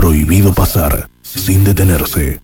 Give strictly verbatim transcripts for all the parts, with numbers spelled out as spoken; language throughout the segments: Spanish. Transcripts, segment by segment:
Prohibido pasar sin detenerse.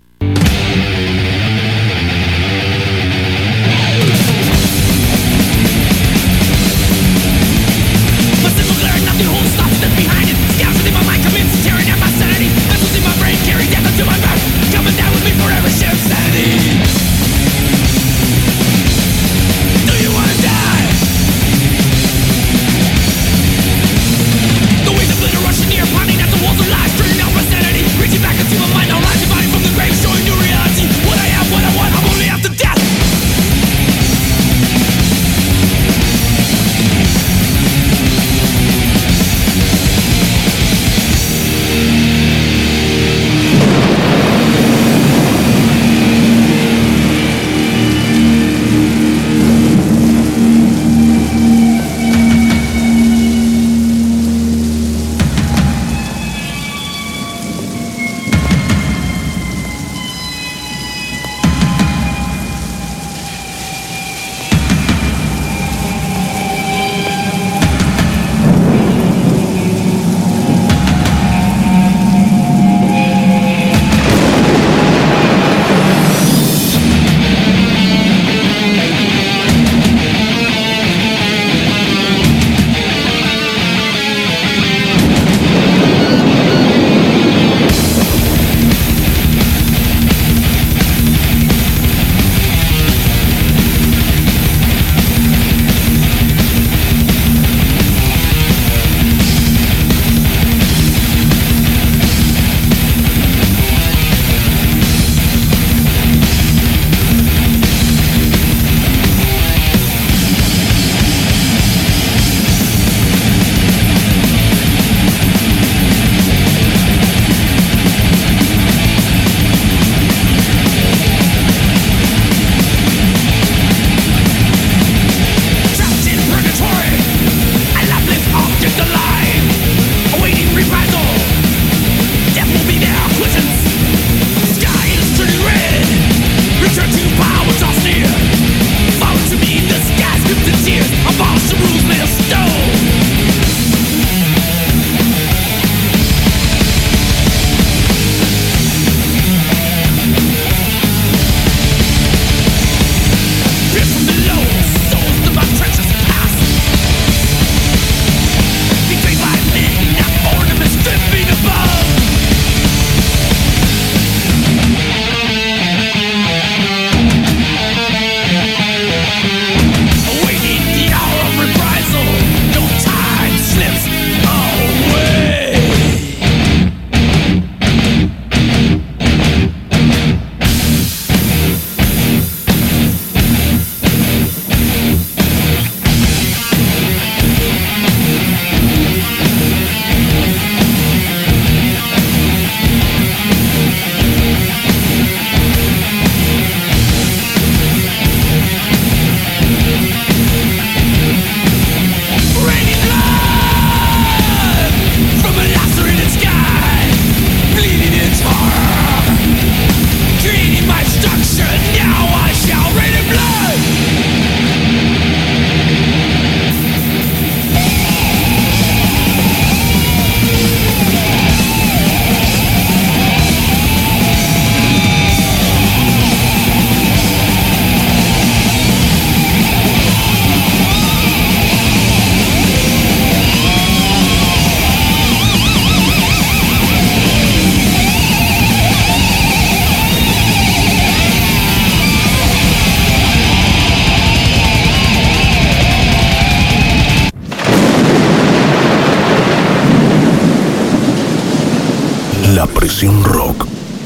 La Presión Rock.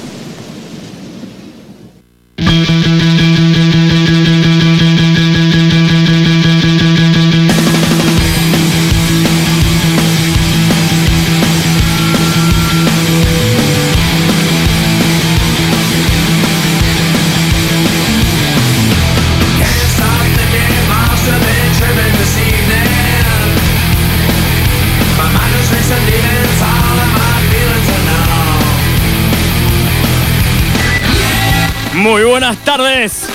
Muy buenas tardes.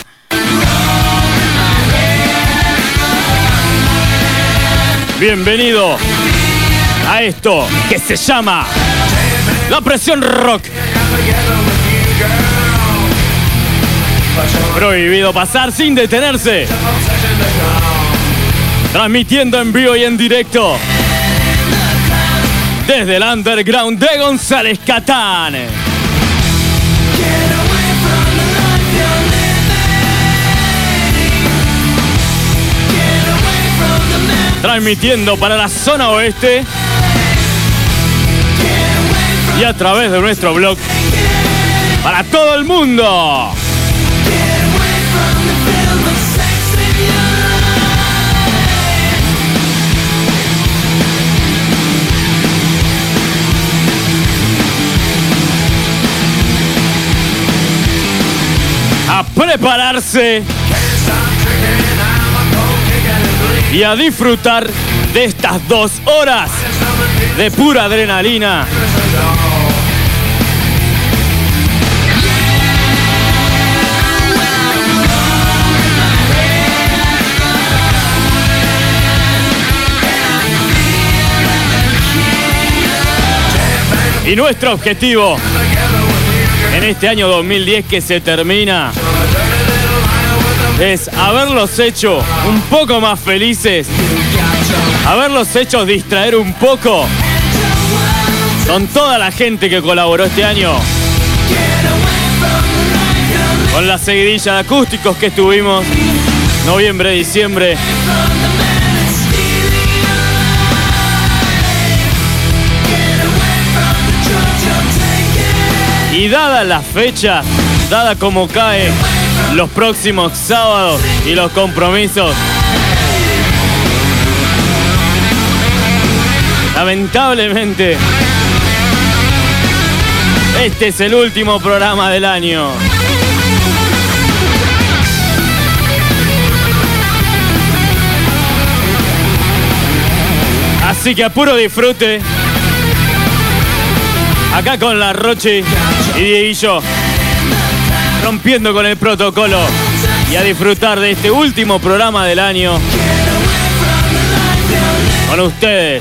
Bienvenido a esto que se llama La Presión Rock. Prohibido pasar sin detenerse. Transmitiendo en vivo y en directo desde el underground de González Catán. Transmitiendo para la zona oeste y a través de nuestro blog para todo el mundo. A prepararse y a disfrutar de estas dos horas de pura adrenalina. Y nuestro objetivo en este año dos mil diez que se termina es haberlos hecho un poco más felices, haberlos hecho distraer un poco con toda la gente que colaboró este año, con la seguidilla de acústicos que estuvimos noviembre, diciembre. Y dada la fecha, dada como cae los próximos sábados y los compromisos, lamentablemente este es el último programa del año. Así que a puro disfrute, acá con la Rochi y Dieguillo, rompiendo con el protocolo, y a disfrutar de este último programa del año con ustedes.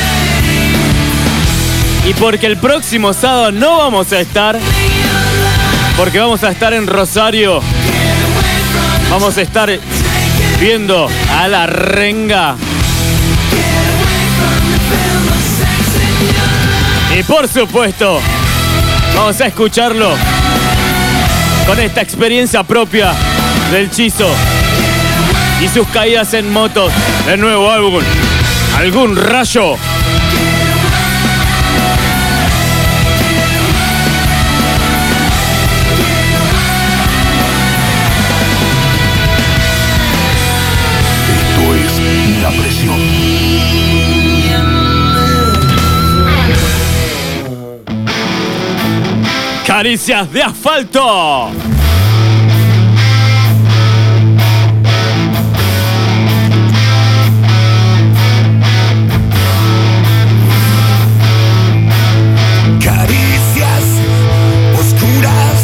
Y porque el próximo sábado no vamos a estar, porque vamos a estar en Rosario, vamos a estar viendo a La Renga. Y por supuesto, vamos a escucharlo con esta experiencia propia del Chizo y sus caídas en motos del nuevo álbum, Algún Rayo. Esto es La Presión. Caricias de asfalto. Caricias oscuras,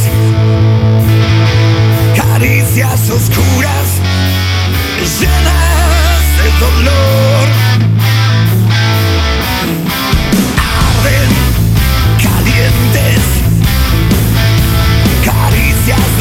caricias oscuras, llenas de dolor. Arden calientes, caricias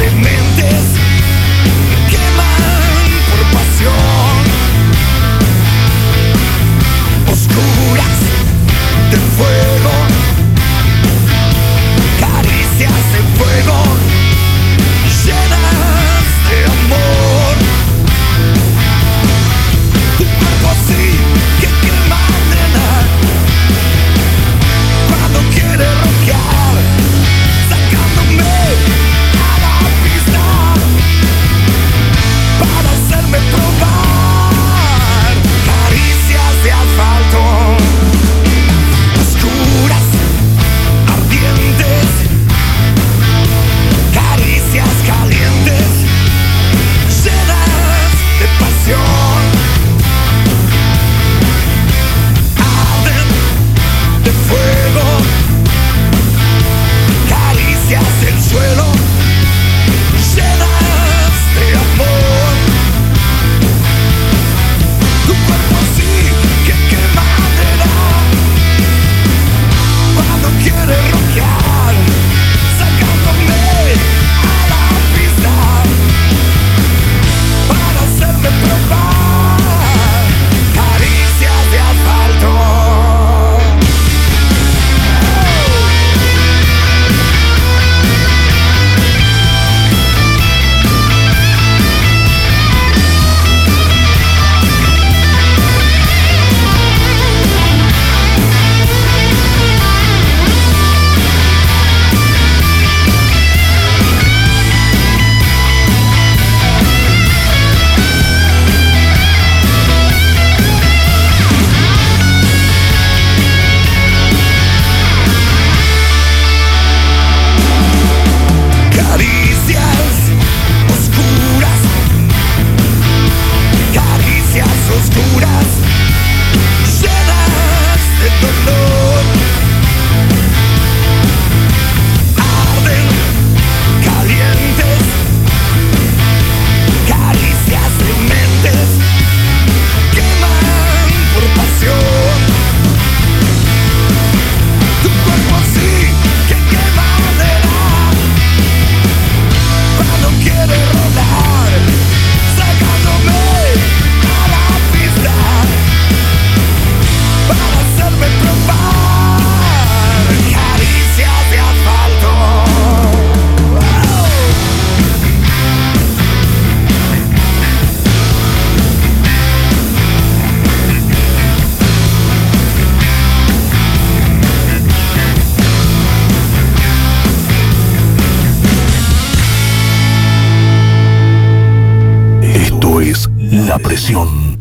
presión.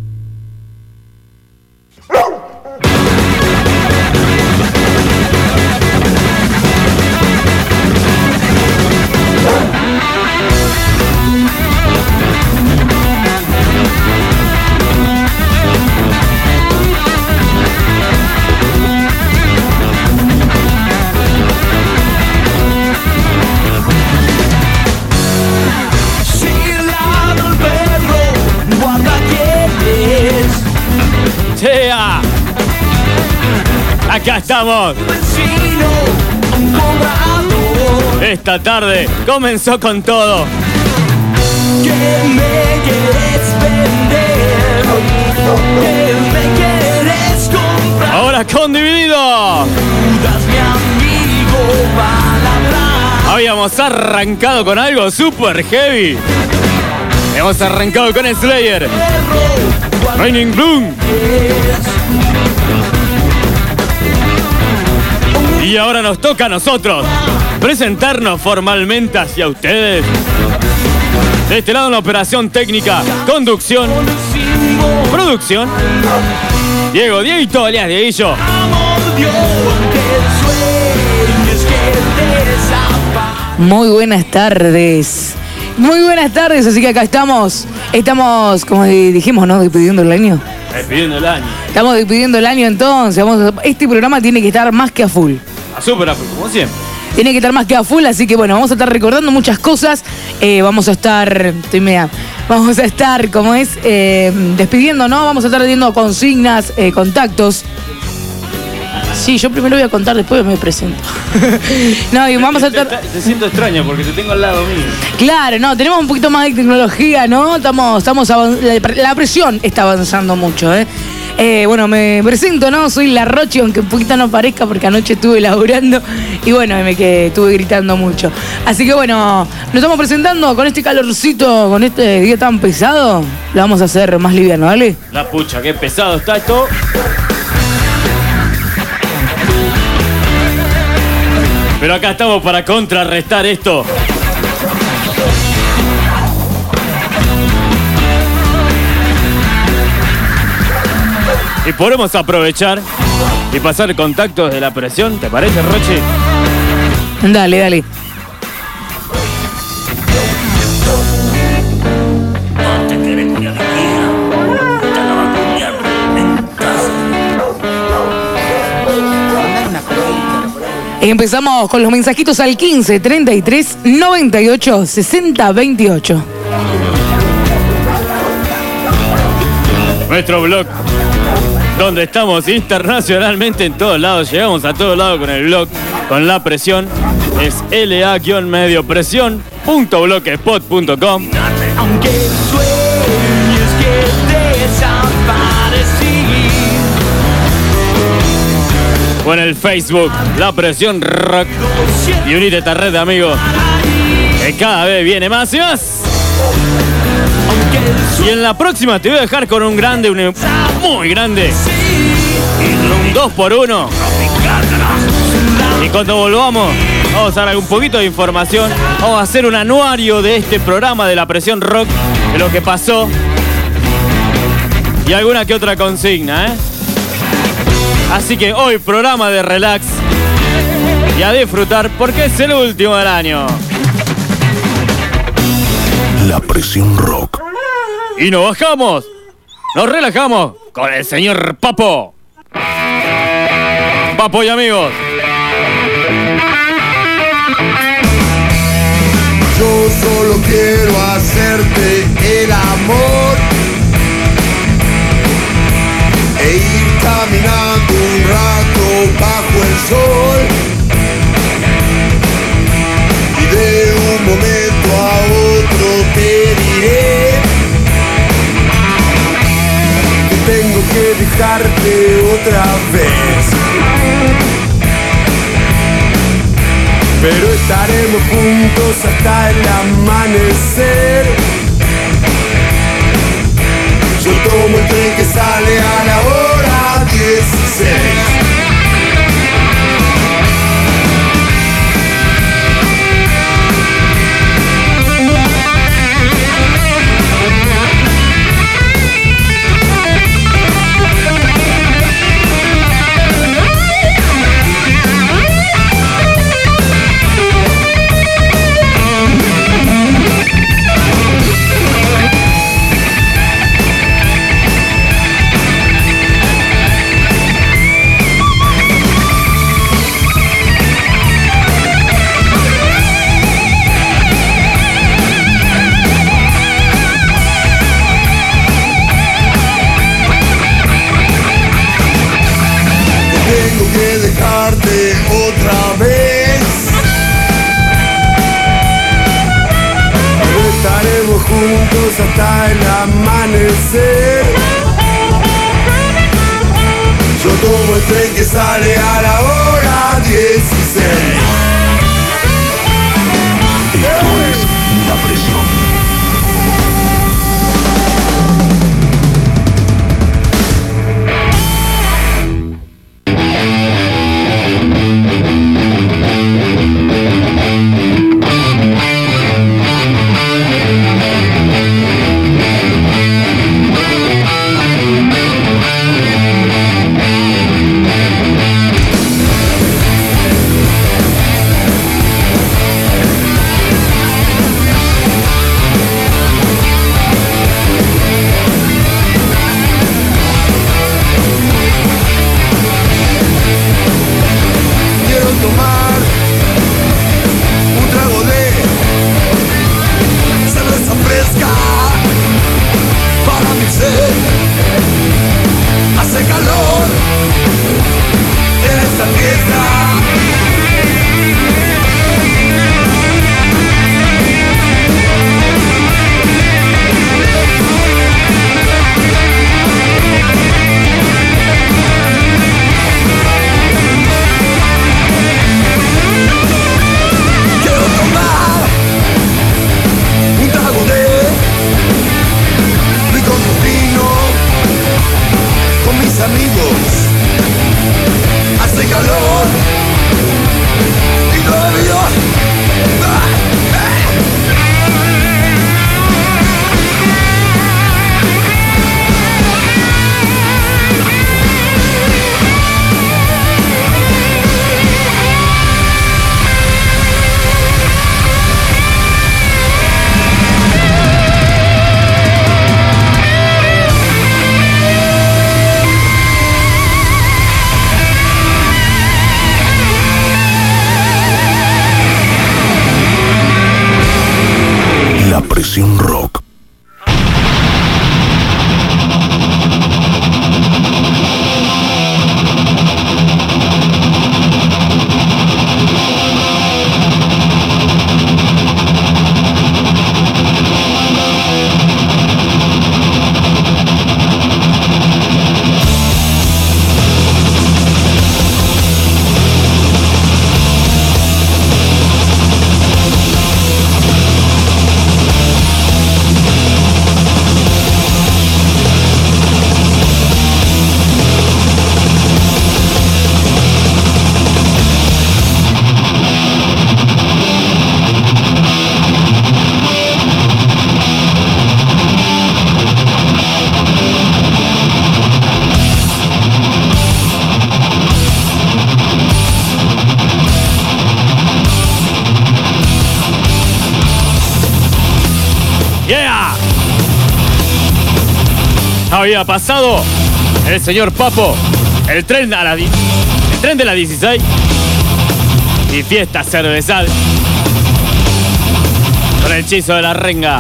¡Sea! Acá estamos. Esta tarde comenzó con todo. ¿Qué me quieres vender? ¿Qué me quieres comprar? Ahora con Dividido. Dudas, mi amigo, palabra. Habíamos arrancado con algo super heavy. Hemos arrancado con Slayer, Raining Bloom. Y ahora nos toca a nosotros presentarnos formalmente hacia ustedes. De este lado, una operación técnica, conducción, producción. Diego, Dieguito, alias Dieguillo. Muy buenas tardes. Muy buenas tardes, así que acá estamos. Estamos, como dijimos, ¿no? Despidiendo el año. Despidiendo el año. Estamos despidiendo el año entonces. Vamos a- este programa tiene que estar más que a full. A super a full, como siempre. Tiene que estar más que a full, así que bueno, vamos a estar recordando muchas cosas. Eh, vamos a estar, estoy media, vamos a estar, como es, eh, despidiendo, ¿no? Vamos a estar teniendo consignas, eh, contactos. Sí, yo primero voy a contar, después me presento. No, y vamos a Te, estar... te- te siento extraño porque te tengo al lado mío. Claro, no, tenemos un poquito más de tecnología, ¿no? Estamos, estamos avan- la, la presión está avanzando mucho, ¿eh? Eh, bueno, me presento, ¿no? Soy la Rochi, aunque un poquito no parezca porque anoche estuve laburando y bueno, me quedé, estuve gritando mucho. Así que bueno, nos estamos presentando con este calorcito, con este día tan pesado, lo vamos a hacer más liviano, ¿vale? La pucha, qué pesado está esto. Pero acá estamos para contrarrestar esto. Y podemos aprovechar y pasar contactos de la presión, ¿te parece, Rochi? Dale, dale. Empezamos con los mensajitos al quince, treinta y tres, noventa y ocho, sesenta, veintiocho. Nuestro blog, donde estamos internacionalmente en todos lados, llegamos a todos lados con el blog, con la presión, es la-mediopresión punto blogspot punto com. Aunque sueñes que desaparecí. O en el Facebook, La Presión Rock. Y unite a esta red de amigos, que cada vez viene más y más. Y en la próxima te voy a dejar con un grande, un muy grande. Un dos por uno. Y cuando volvamos, vamos a dar un poquito de información. Vamos a hacer un anuario de este programa de La Presión Rock, de lo que pasó. Y alguna que otra consigna, ¿eh? Así que hoy programa de relax y a disfrutar porque es el último del año. La presión rock. Y nos bajamos, nos relajamos con el señor Papo. Papo y amigos. Yo solo quiero hacerte el amor e ir caminando un rato bajo el sol, y de un momento a otro te diré que tengo que dejarte otra vez, pero estaremos juntos hasta el amanecer. Yo tomo el tren que sale a la hora dieciséis. hasta el amanecer. Yo tomo el tren que sale a la hora dieciséis. Esto es La Presión. Presión Rock. Había pasado el señor Papo, el tren a la di- el tren de la dieciséis y fiesta cervezal con el hechizo de la renga.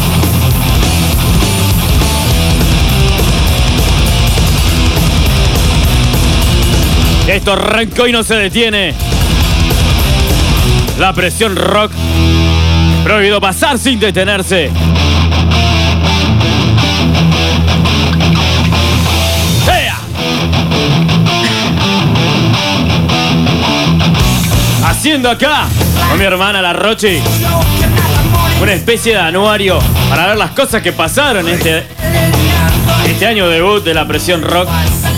Esto arrancó y no se detiene. La Presión Rock. Prohibido pasar sin detenerse. Haciendo acá con mi hermana la Rochi una especie de anuario para ver las cosas que pasaron este, este año debut de la Presión Rock.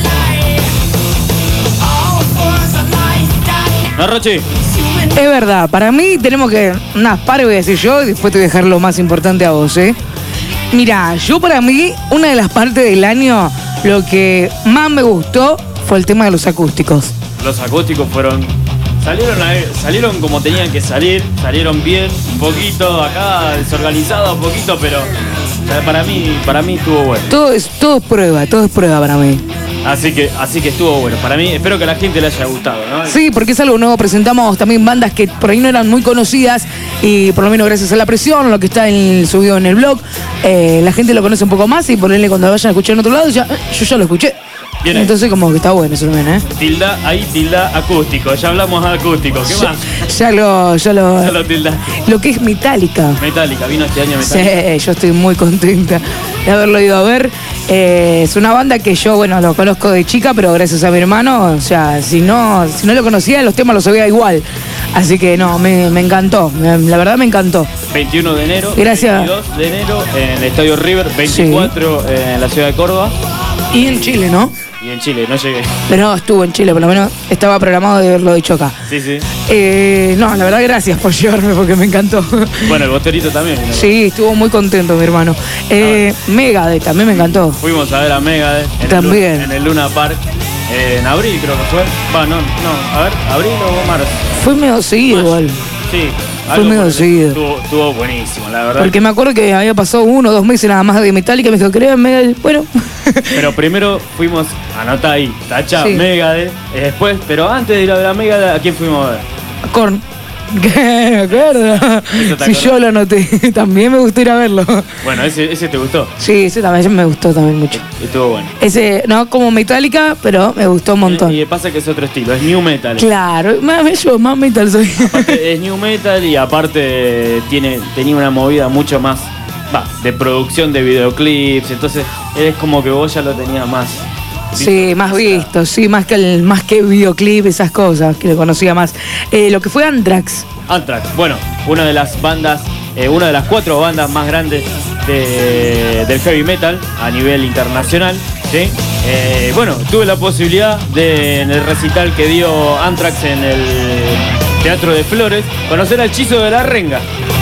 ¿No, Rochi? Es verdad, para mí tenemos que... Unas pares voy a decir yo y después te voy a dejar lo más importante a vos, ¿eh? Mira, yo para mí, una de las partes del año, lo que más me gustó fue el tema de los acústicos. Los acústicos fueron... Salieron, a, salieron como tenían que salir, salieron bien, un poquito acá, desorganizado un poquito, pero o sea, para mí, para mí estuvo bueno. Todo es, todo es prueba, todo es prueba para mí. Así que, así que estuvo bueno. Para mí, espero que a la gente le haya gustado, ¿no? Sí, porque es algo nuevo. Presentamos también bandas que por ahí no eran muy conocidas y por lo menos gracias a la presión, lo que está en, subido en el blog, eh, la gente lo conoce un poco más y por ende cuando lo vayan a escuchar en otro lado, ya, yo ya lo escuché. Bien ahí. Entonces como que está bueno eso también, ¿eh? Tilda, ahí tilda acústico. Ya hablamos de acústico. ¿Qué más? Ya lo, ya lo, Ya lo tildaste. lo que es Metallica. Metallica, vino este año Metallica. Sí, yo estoy muy contenta de haberlo ido a ver. Eh, es una banda que yo, bueno, lo conozco de chica, pero gracias a mi hermano, o sea, si no, si no lo conocía, los temas los sabía igual. Así que no, me, me encantó, me- la verdad me encantó. veintiuno de enero, Gracias. veintidós de enero en el Estadio River, veinticuatro en la ciudad de Córdoba Y en Chile, ¿no? y en Chile, no llegué. Pero no, estuvo en Chile, por lo menos estaba programado de haberlo dicho acá. Sí, sí. Eh, no, la verdad, gracias por llevarme porque me encantó. Bueno, el boterito también. ¿no? Sí, estuvo muy contento mi hermano. Eh, Megadeth también me encantó. Fuimos a ver a Megadeth en, También. El, Lu- en el Luna Park eh, en abril, creo que fue. Va, no, no, a ver, abril o marzo. Fue medio seguido igual. Sí. Fue algo medio por el- seguido. Estuvo, estuvo buenísimo, la verdad. Porque me acuerdo que había pasado uno o dos meses nada más de Metallica y me dijo, ¿querés Megadeth? Bueno. Pero primero fuimos, anota ahí, tacha, Sí. Megadeth. eh, después, pero antes de ir a ver a Megadeth, ¿a quién fuimos a ver? Korn. Me acuerdo. te Si acordás. yo lo anoté, también me gustó ir a verlo. Bueno, ese, ese te gustó. Sí, ese también me gustó también mucho. Estuvo bueno. Ese, no como Metallica, pero me gustó un montón. Y, y pasa que es otro estilo, es new metal. Claro, más yo, más metal soy. Aparte, es new metal y aparte tiene, tenía una movida mucho más va, de producción de videoclips. Entonces es como que vos ya lo tenías más. Sí, más visto, sí, más que el, más que videoclip, esas cosas, que lo conocía más. Eh, lo que fue Anthrax. Anthrax, bueno, una de las bandas, eh, una de las cuatro bandas más grandes de- del heavy metal a nivel internacional, ¿sí? Eh, bueno, tuve la posibilidad de, en el recital que dio Anthrax en el Teatro de Flores, conocer al Chizo de la Renga.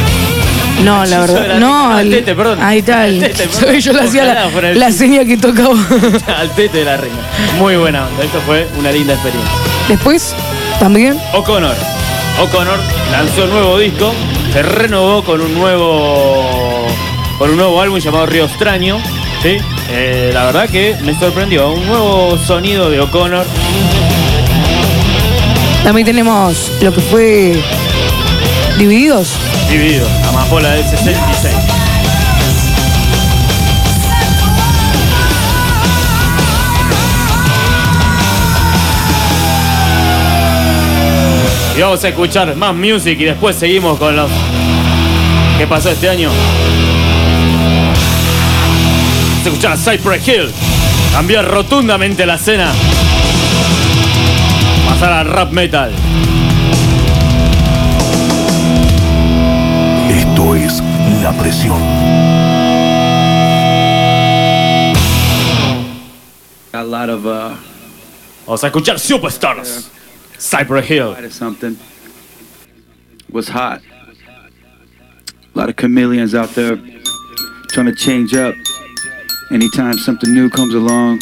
No, la Chizo de verdad. la- No, al el- Tete, perdón. Ahí está. el- Al Tete, perdón. yo le hacía Ojalá la, fuera el la Chizo. señal que tocaba. Al Tete de la Renga. Muy buena onda, esto fue una linda experiencia. Después, también, O'Connor. O'Connor lanzó un nuevo disco, se renovó con un nuevo con un nuevo álbum llamado Río Extraño. ¿Sí? Eh, la verdad que me sorprendió. Un nuevo sonido de O'Connor. también tenemos lo que fue Divididos. Dividido. Amapola del sesenta y seis. Y vamos a escuchar más music y después seguimos con los... ¿Qué pasó este año? Vamos a escuchar a Cypress Hill. Cambiar rotundamente la escena. Pasar al rap metal. Esto es La Presión. A lot of uh, Vamos a escuchar Superstars. Cypress Hill. quite something was hot. A lot of chameleons out there trying to change up. Anytime something new comes along,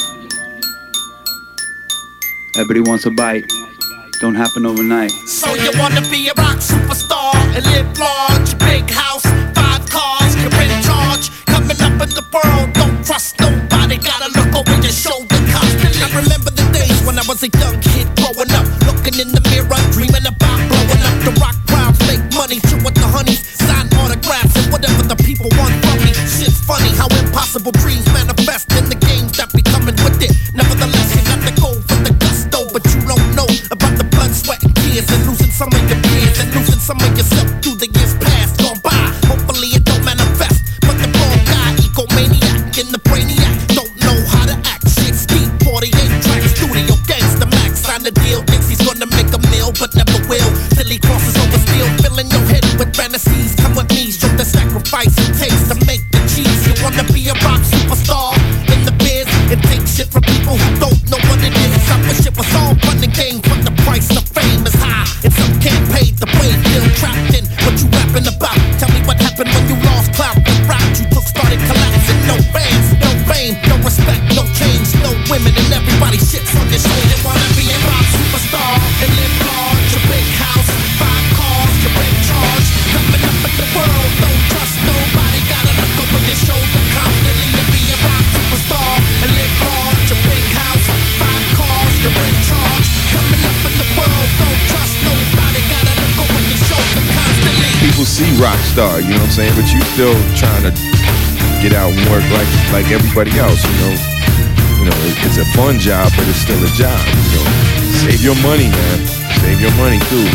everybody wants a bite. Don't happen overnight. So you wanna be a rock superstar and live large, big house, five cars, you're in charge. Coming up in the world, don't trust nobody, gotta look over your shoulder constantly. I remember the days when I was a young kid growing up, looking in the mirror, dreaming about blowing up. The rock crowds make money, chill with the honeys, sign autographs and whatever the people want from me. Shit's funny how impossible dreams manifest in the games that be coming with it. Nevertheless, you got to go for the gusto, but you don't know about the blood, sweat, and tears, and losing some of your peers, and losing some of yourself through the years past gone by. Hopefully it don't manifest, but the wrong guy, egomaniac in the brainiac, don't know how to act. Shit's deep, forty-eight tracks, studio gangsta max, sign the deal, thinks he's gonna make a meal, but never will, till he crosses over steel, filling your head with fantasies. Come with me, show the sacrifice it takes to make the cheese. You wanna be a rock superstar in the biz, and take shit from people who don't know what it is. I wish it was all fun and games, but the price of fame is high, and some can't pay the way. Still trapped in what you rapping about. Tell me what happened when you lost clout. The route you took started collapsing. No fans, no fame, no respect, no change, no women, and everybody shits on your shoulder. You wanna be a rock superstar and live large, a big house, five cars, you're in charge. Coming up in the world, don't trust nobody, gotta look over your shoulder constantly. To be a rock superstar and live large, a big house, five cars, you're in charge. Coming up in the world, don't trust nobody, gotta look over your shoulder constantly. People see rock star, you know what I'm saying? But you still trying to get out and work like like everybody else, you know. You know, it, it's a fun job, but it's still a job. You know, save your money, man. Save your money too.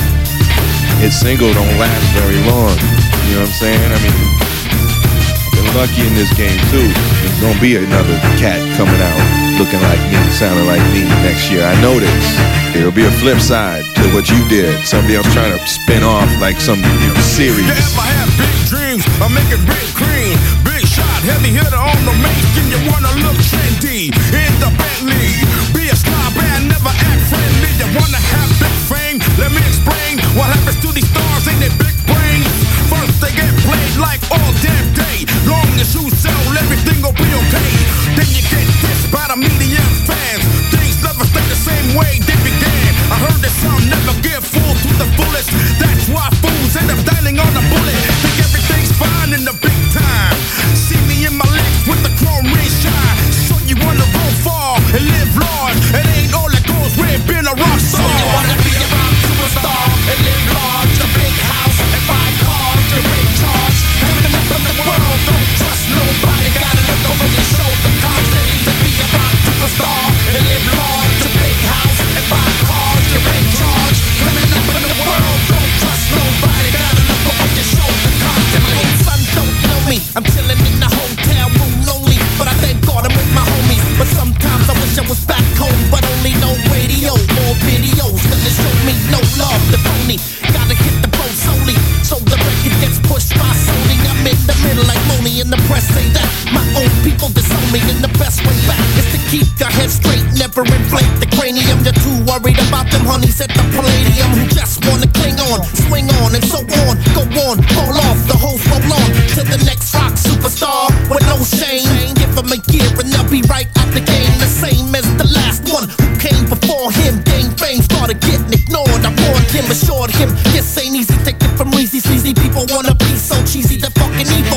Hit single don't last very long. You know what I'm saying? I mean, been lucky in this game too. There's gonna be another cat coming out looking like me, sounding like me next year. I know this. There'll be a flip side to what you did. Somebody else trying to spin off like some, you know, series. Yeah, if I have big dreams, I make it big cream. Big shot, heavy hitter on the mainstream. You wanna look trendy in the Bentley. Be a star band, never act friendly. You wanna have big fame? Let me explain what happens to these stars in their big brains. First they get played like all damn day. Long as you sell, everything will be okay. Then you get dissed by the media fans. Things never stay the same way they began. I heard that some never give full to the fullest. That's why fools end up dialing on a bullet. Think everything's fine in the big time. See me in my legs with the chrome ring shine. So you wanna go far and live large. It ain't all that goes with being a rock star. So you wanna be a rock superstar and live large. A big house and five cars. You're in charge. Coming up in the world, don't trust nobody. Gotta look over your shoulder constantly to be a rock superstar and live large. A big house and five cars. You're in charge. Coming up in the world, don't trust nobody. Gotta look over your shoulder constantly. Son, don't know me. I'm chilling in the hotel room lonely, but I thank God I'm with my homies. But sometimes I wish I was back home, but only no radio or videos. Cause it show me no love, the phony. Gotta hit the boat solely, so the record gets pushed by Sony. I'm in the middle like Moni, and the press say that my own people disown me. And the best way back is to keep your head straight, never inflate the cranium. You're too worried about them honeys at the Palladium who just wanna cling on, swing on, and so on. Go on, fall off, the whole roll on to the next rock superstar with no shame. Give him a year and they'll be right out the game, the same as the last one who came before him. Gained fame, started getting ignored. I warned him, assured him, this ain't easy. Take it from easy, sleazy people wanna be so cheesy, they're fucking evil.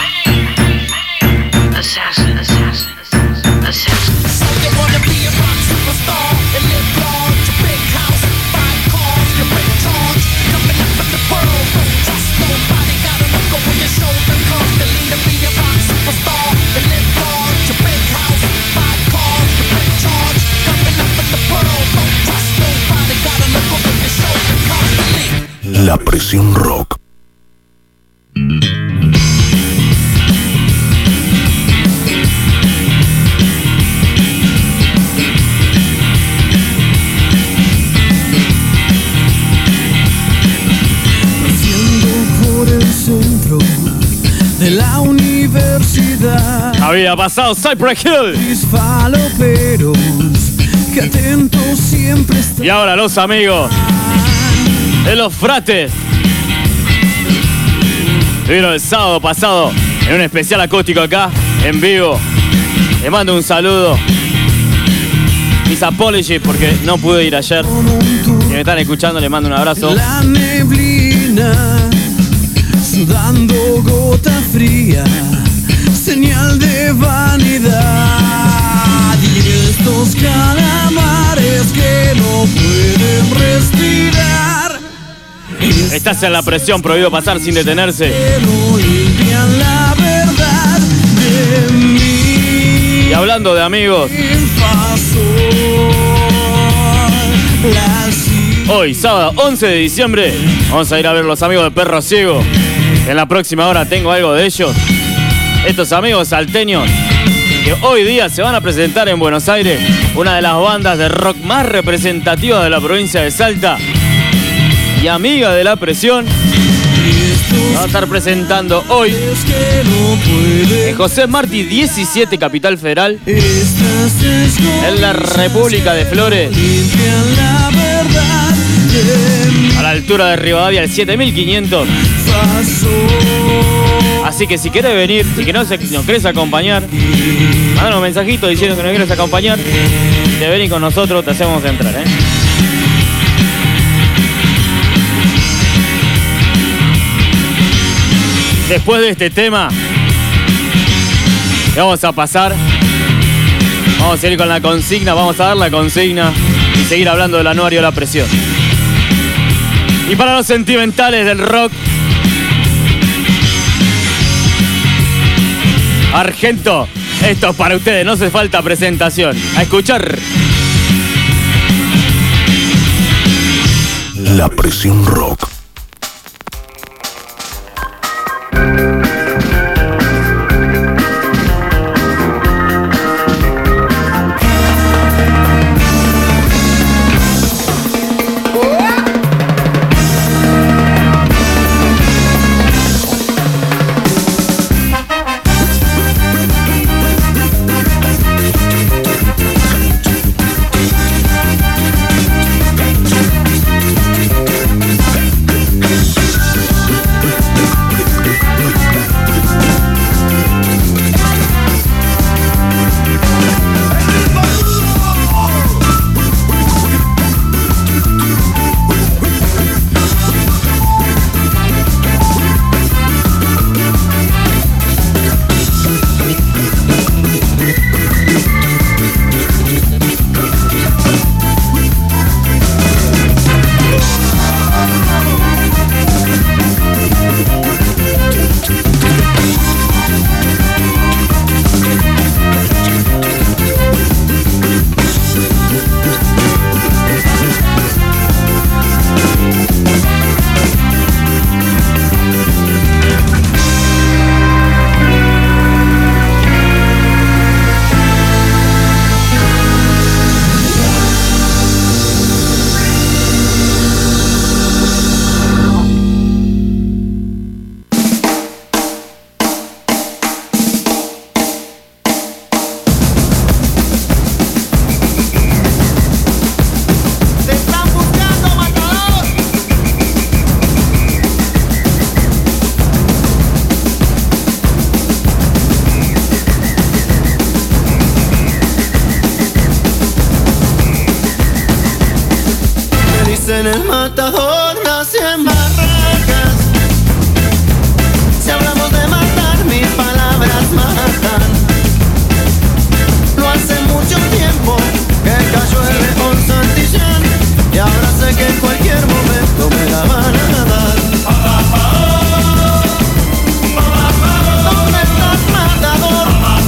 Assassin, assassin, assassin, assassin. So you wanna be a rock superstar and live large, a big house, five cars, you're in charge. Coming up in the world, don't trust nobody. Gotta look over your shoulder constantly to be a rock superstar and live large, a big house, five cars, you're in charge. Coming up in the world, don't trust nobody. Gotta look over your shoulder constantly. La Presión Rock. De la universidad. Había pasado Cypress Hill. Mis faloperos que atentos siempre están. Y ahora los amigos de los frates. Vino el sábado pasado en un especial acústico acá, en vivo. Les mando un saludo. Mis apologies porque no pude ir ayer. Si me están escuchando, les mando un abrazo. La neblina, sudando gota fría, señal de vanidad. Y estos calamares que no pueden respirar. Estás en La Presión, prohibido pasar sin detenerse. Que no limpian la verdad de mí. Y hablando de amigos, hoy, sábado once de diciembre, vamos a ir a ver los amigos de Perro Ciego. En la próxima hora tengo algo de ellos. Estos amigos salteños que hoy día se van a presentar en Buenos Aires, una de las bandas de rock más representativas de la provincia de Salta y amiga de La Presión. Va a estar presentando hoy en José Martí diecisiete, Capital Federal, en la República de Flores, a la altura de Rivadavia, el siete mil quinientos. Así que si querés venir y que no se, nos querés acompañar, mandanos un mensajito diciendo que nos quieres acompañar. Si te venís con nosotros, te hacemos entrar, ¿eh? Después de este tema, vamos a pasar, vamos a ir con la consigna, vamos a dar la consigna y seguir hablando del anuario de La Presión. Y para los sentimentales del rock, Argento, Esto es para ustedes, no hace falta presentación. A escuchar. La Presión Rock. En el matador nacen barracas. Si hablamos de matar, mis palabras matan. No hace mucho tiempo que cayó el león Santillán, y ahora sé que en cualquier momento me la van a dar. ¿Dónde estás, matador?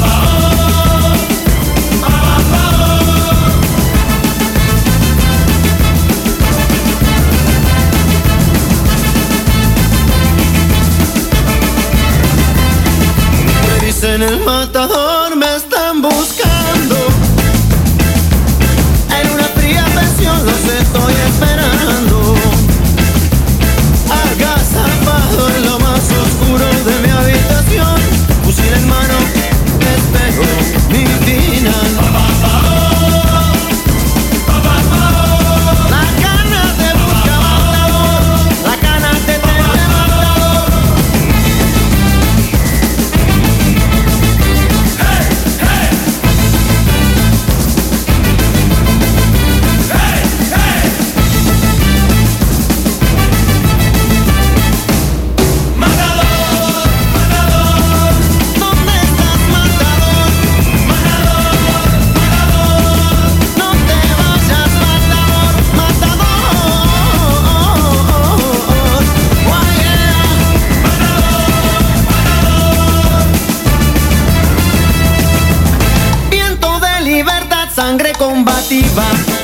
En el matador me están buscando. En una fría pensión los estoy esperando. Agazapado en lo más oscuro de mi habitación, fusil en mano, espero mi final. La cana te busca, matador. La cana te teme, matador. Sangre combativa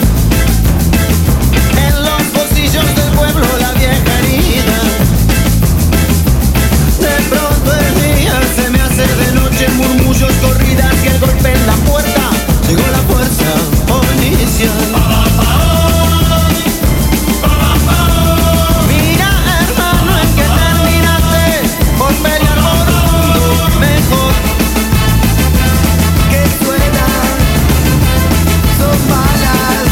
en los bolsillos del pueblo, la vieja herida. De pronto el día se me hace de noche, murmullos, corridas y el golpe en la puerta. Llegó la fuerza policial. Mira, hermano, en que terminaste por pelear por un mundo mejor. Que suena son balas.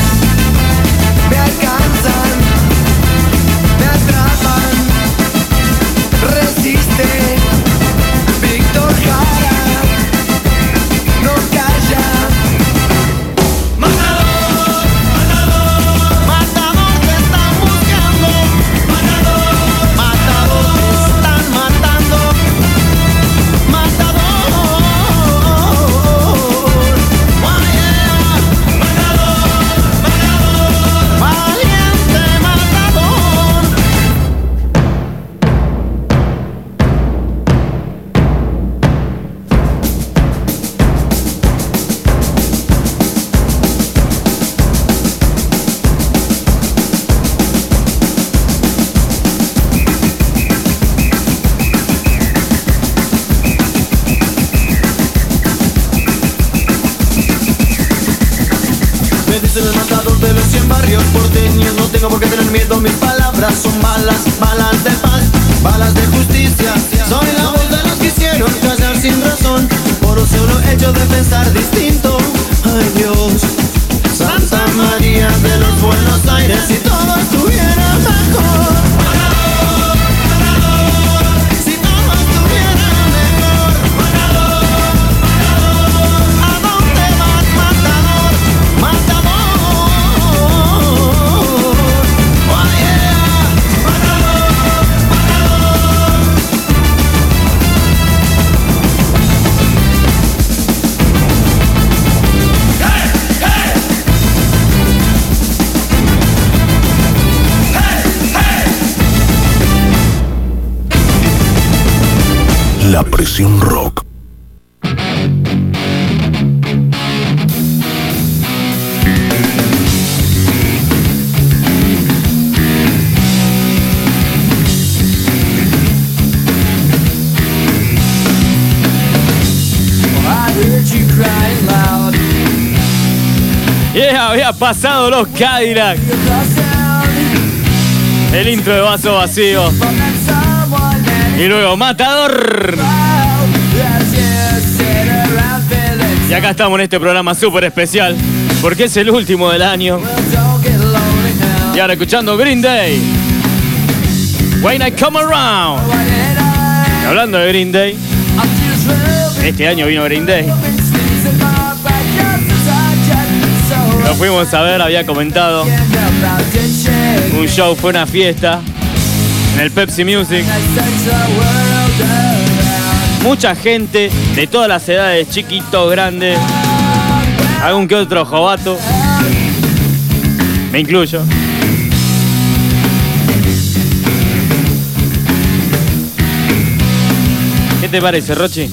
balas, balas de paz, balas de justicia. Soy la voz de los que hicieron callar sin razón, por un solo hecho de pensar distinto. Ay Dios, Santa María de los Buenos Aires, si todo estuviera mejor. Matador, matador, si todo estuviera mejor. Matador, matador, ¿a dónde vas, matador? Matador, oh yeah, matador, matador. La Presión Rock. Yeah, había pasado los Cadillac. El intro de Vaso Vacío. Y luego Matador. Y acá estamos en este programa súper especial, porque es el último del año. Y ahora escuchando Green Day, When I Come Around. Y hablando de Green Day, este año vino Green Day. Lo fuimos a ver, había comentado. Un show, fue una fiesta en el Pepsi Music. Mucha gente de todas las edades, chiquitos, grandes, algún que otro jovato, me incluyo. ¿Qué te parece, Rochi?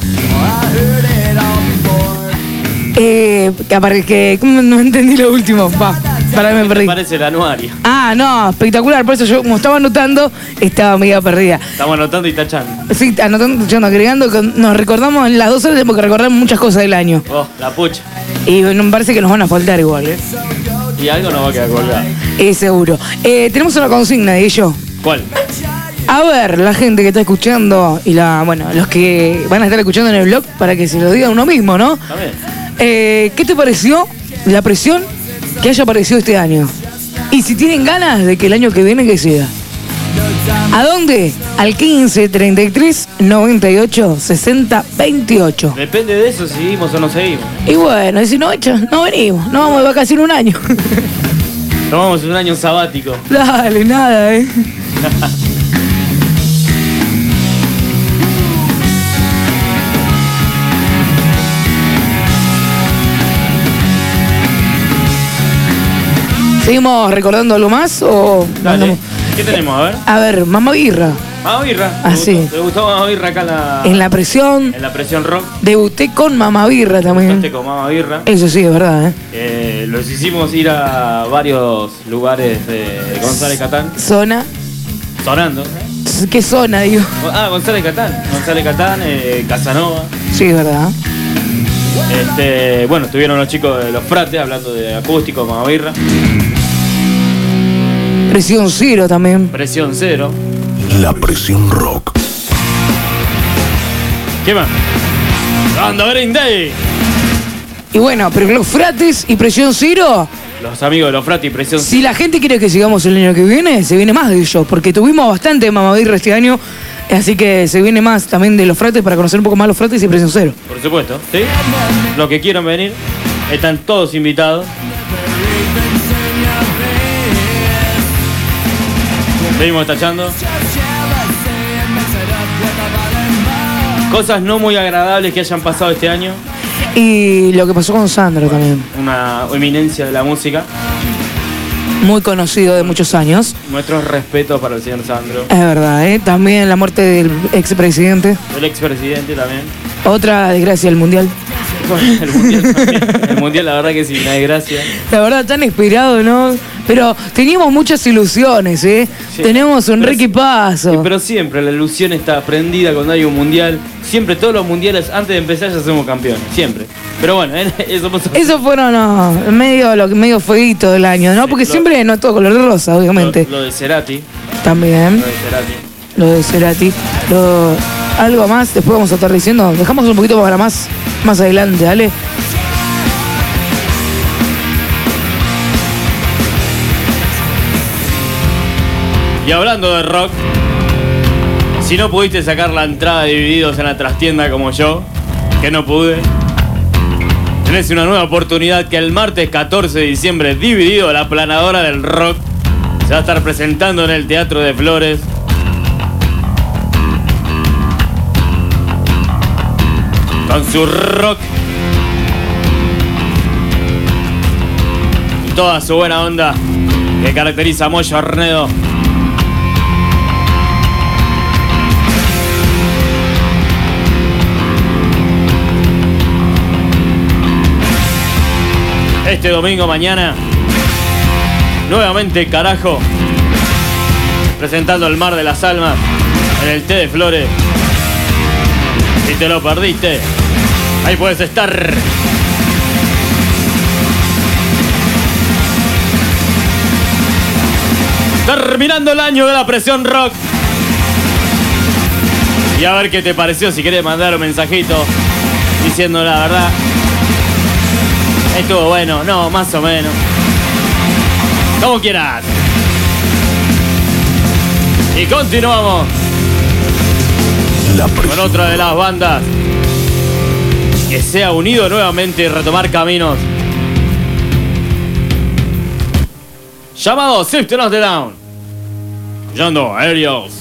Eh, que apare- que ¿cómo no entendí lo último? Va, para me ¿Qué perdí. te parece el anuario? Ah, no, espectacular. Por eso yo, como estaba anotando, estaba medio perdida. Estamos anotando y tachando. Sí, anotando, tachando, agregando, que nos recordamos en las dos horas, tenemos que recordar muchas cosas del año. Oh, la pucha. Y bueno, me parece que nos van a faltar igual, ¿eh? Y algo nos va a quedar colgado. Eh, seguro. Eh, tenemos una consigna de ello. ¿Cuál? A ver, la gente que está escuchando y la, bueno, los que van a estar escuchando en el blog para que se lo diga uno mismo, ¿no? También. Eh, ¿Qué te pareció la presión que haya aparecido este año? Y si tienen ganas de que el año que viene que sea. ¿A dónde? Al quince, treinta y tres, noventa y ocho, sesenta, veintiocho. Depende de eso, si seguimos o no seguimos. Y bueno, y si no, hecho, no venimos. No vamos de vacaciones un año. Tomamos un año sabático. Dale, nada, eh. ¿Seguimos recordando algo más o...? Dale. mandamos? ¿Qué tenemos? A ver. A ver, Mamá Birra. Mamá Birra. Ah, ¿Te sí. gustó? ¿Te gustó Mamá Birra acá en la, En la presión, en la presión rock? debuté con Mamá Birra también. Este con Mamá Birra. Eso sí, es verdad, ¿eh? Eh, los hicimos ir a varios lugares de González Catán. Zona. Sonando. ¿Qué zona, digo? Ah, González Catán. González Catán, eh, Casanova. Sí, es verdad. Este, bueno, estuvieron los chicos de Los Frates hablando de acústico, Mamá Birra. Presión Cero también. Presión Cero. La Presión Rock. ¿Qué más? ¡Anda Green Day! Y bueno, pero Los Frates y Presión Cero, Los amigos de Los Frates y Presión Cero. si la gente quiere que sigamos el año que viene, se viene más de ellos, porque tuvimos bastante Mamá Birra este año, así que se viene más también de Los Frates para conocer un poco más Los Frates y Presión Cero. Por supuesto, ¿sí? Los que quieran venir, están todos invitados. Seguimos tachando. Cosas no muy agradables que hayan pasado este año. Y lo que pasó con Sandro también, Una eminencia de la música. muy conocido de muchos años. Nuestros respetos para el señor Sandro. Es verdad, ¿eh? También la muerte del expresidente. El expresidente también. Otra desgracia del Mundial. Bueno, el mundial también. El mundial, la verdad que sí, una desgracia. La verdad, tan inspirado, ¿no? Pero teníamos muchas ilusiones, ¿eh? Sí. Tenemos un Pero Ricky sí, Paso. Pero siempre la ilusión está prendida cuando hay un mundial. Siempre todos los mundiales, antes de empezar, ya somos campeones. Siempre. Pero bueno, eso pasó. Esos fueron no, medio, lo, medio fueguito del año, ¿no? Sí, Porque lo- siempre no es todo color de rosa, obviamente. Lo, lo de Cerati. También. Lo de Cerati. Lo de Cerati. Lo... Algo más, después vamos a estar diciendo. Dejamos un poquito para más, más adelante, ¿vale? Y hablando de rock, si no pudiste sacar la entrada de Divididos en la trastienda como yo, que no pude, tenés una nueva oportunidad que el martes catorce de diciembre, Dividido, la planadora del rock, se va a estar presentando en el Teatro de Flores. Con su rock y toda su buena onda que caracteriza a Moyo Arnedo. Este domingo mañana, nuevamente Carajo, presentando el Mar de las Almas en el Té de Flores. Si te lo perdiste, ahí puedes estar. Terminando el año de la presión rock. Y a ver qué te pareció, si querés mandar un mensajito diciendo la verdad. Estuvo bueno, no, más o menos. Como quieras. Y continuamos con otra de las bandas que se ha unido nuevamente y retomar caminos. Llamado System of the Down. Yendo Aerials.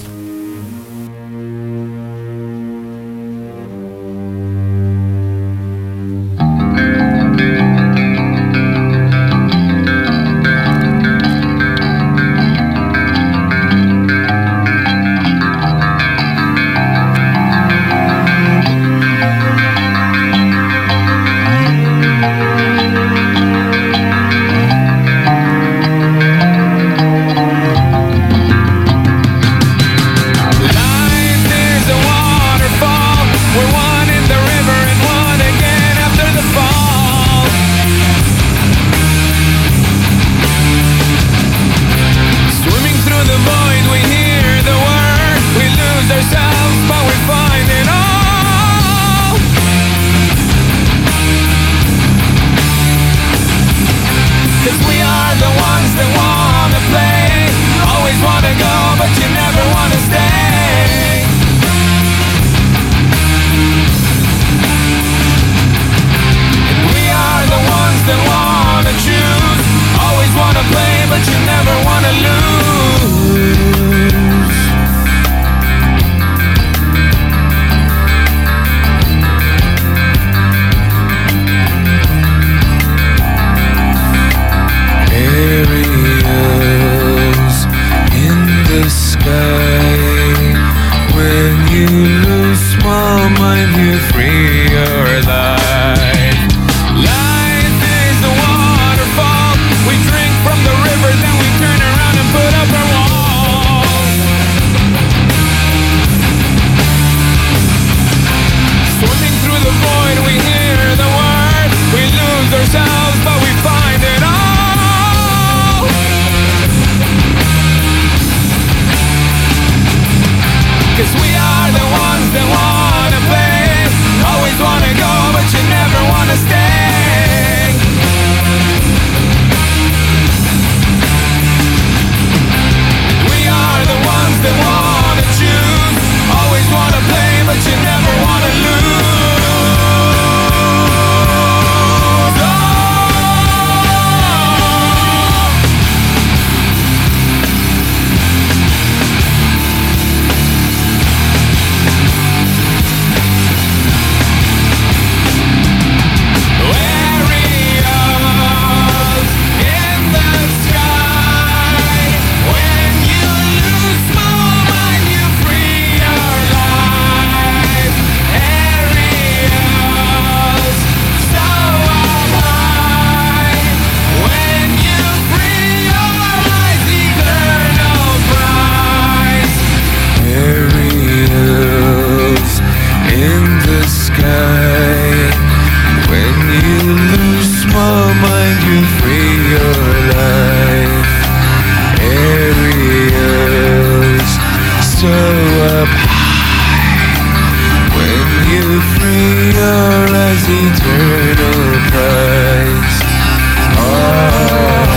up high when you free your eyes, eternal prize. Oh,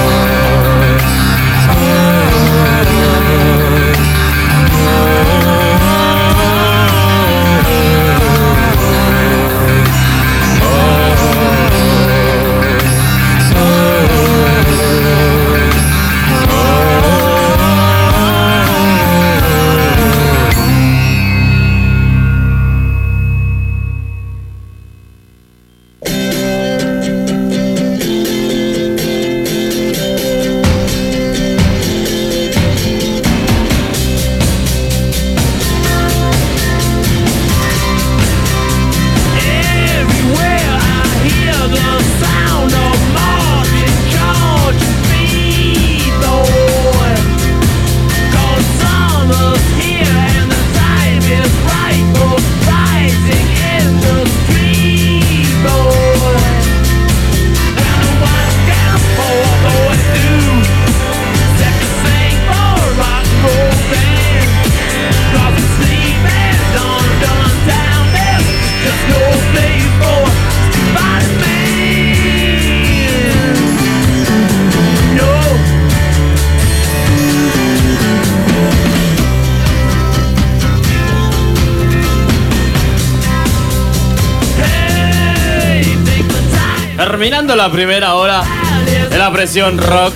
Terminando la primera hora de la presión rock.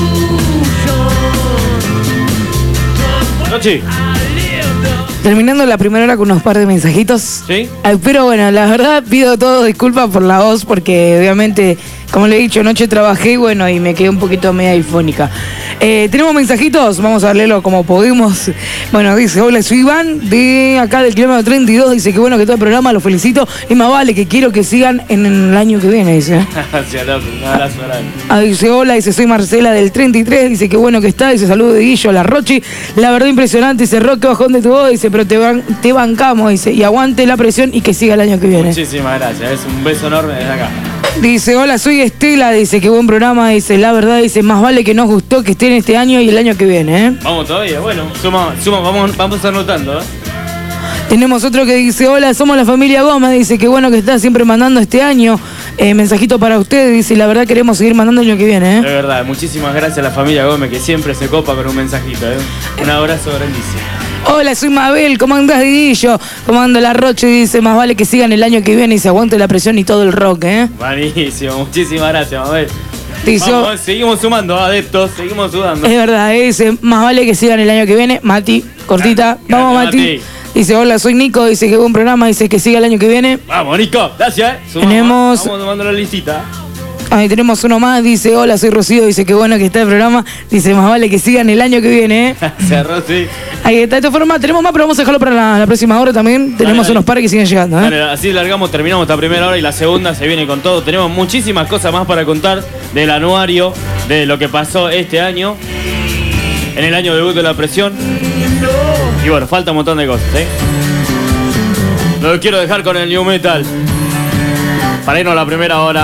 Rochi. Terminando la primera hora con unos par de mensajitos. Sí. Ay, pero bueno, la verdad pido todo disculpas por la voz porque obviamente, como le he dicho, anoche trabajé bueno, y me quedé un poquito media difónica. Eh, tenemos mensajitos, vamos a leerlo como podemos. Bueno, dice, hola, soy Iván, de acá del kilómetro treinta y dos, dice que bueno que todo el programa, lo felicito, y más vale que quiero que sigan en el año que viene, dice. Gracias, loco, un abrazo grande. Ah, dice, hola, dice, soy Marcela del treinta y tres, dice que bueno que está, dice, saludo de Guillo, la Rochi, la verdad impresionante, dice, Rock, que bajón de tu voz, dice, pero te, ban te bancamos, dice, y aguante la presión y que siga el año que viene. Muchísimas gracias, es un beso enorme desde acá. Dice, hola, soy Estela, dice, qué buen programa, dice, la verdad, dice, más vale que nos gustó que estén este año y el año que viene, ¿eh? Vamos todavía, bueno, suma, suma, vamos, vamos anotando, ¿eh? Tenemos otro que dice, hola, somos la familia Gómez, dice, qué bueno que está siempre mandando este año, eh, mensajito para ustedes, dice, la verdad queremos seguir mandando el año que viene, ¿eh? De verdad, muchísimas gracias a la familia Gómez que siempre se copa con un mensajito, ¿eh? Un abrazo grandísimo. Hola, soy Mabel, ¿cómo andás, Didillo? ¿Cómo anda la Roche? Dice, más vale que sigan el año que viene y se aguante la presión y todo el rock, ¿eh? Buenísimo, muchísimas gracias, Mabel. Dice, Vamos, seguimos sumando, adeptos, seguimos sudando. es verdad, ¿eh? Dice, más vale que sigan el año que viene. Mati, cortita, Grande, vamos Mati. Mati. Dice, hola, soy Nico, dice que buen programa, dice que siga el año que viene. Vamos, Nico, gracias, ¿eh? Sumamos, Tenemos- Vamos tomando la listita. Ahí tenemos uno más, dice, hola, soy Rocío, dice que bueno que está el programa, dice, más vale que sigan el año que viene, ¿eh? Cerró, sí. Ahí está, de esta forma tenemos más, pero vamos a dejarlo para la, la próxima hora también. Tenemos dale. unos pares que siguen llegando, ¿eh? Dale, así largamos, terminamos esta primera hora y la segunda se viene con todo. Tenemos muchísimas cosas más para contar del anuario, de lo que pasó este año, en el año debut de la presión. Y bueno, falta un montón de cosas, ¿eh? Lo quiero dejar con el New Metal. Para irnos a la primera hora.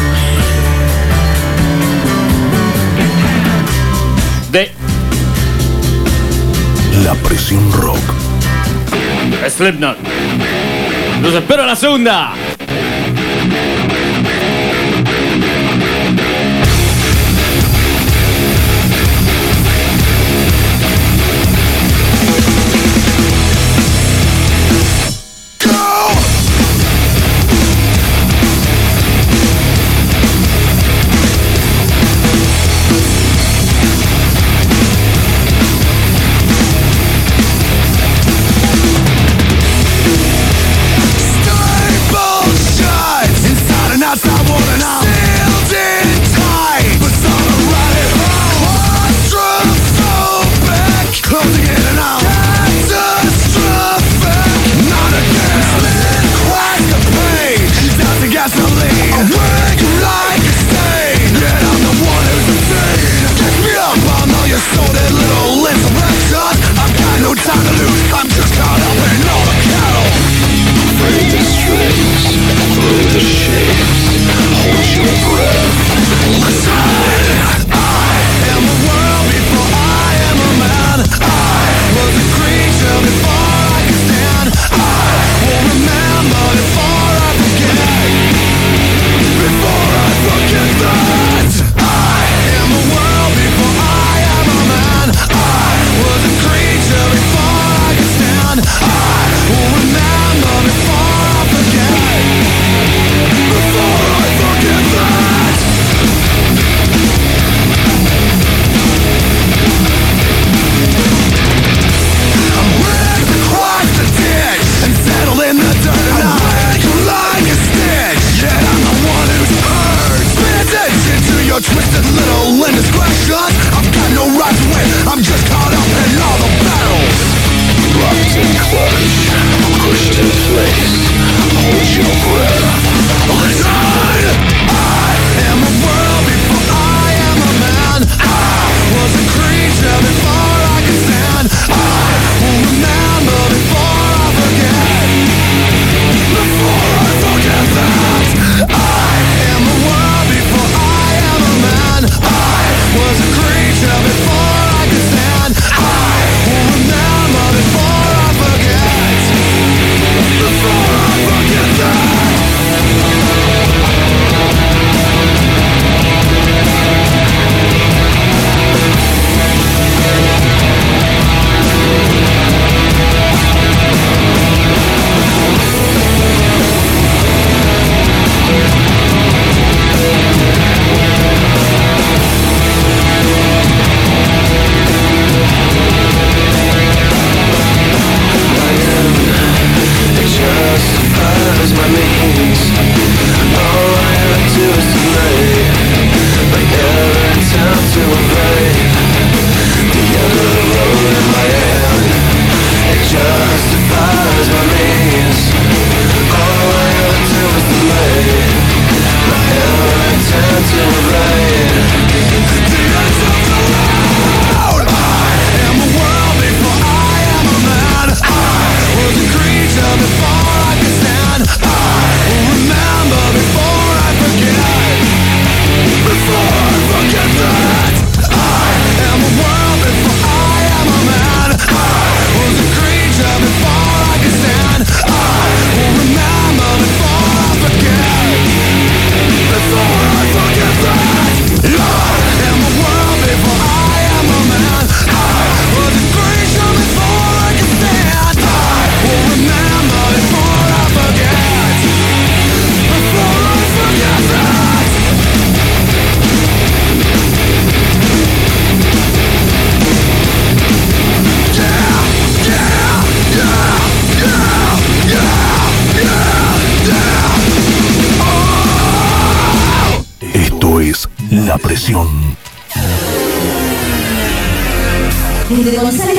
De La presión rock. Slipknot. Los espero en la segunda. Stable La Presión. Desde González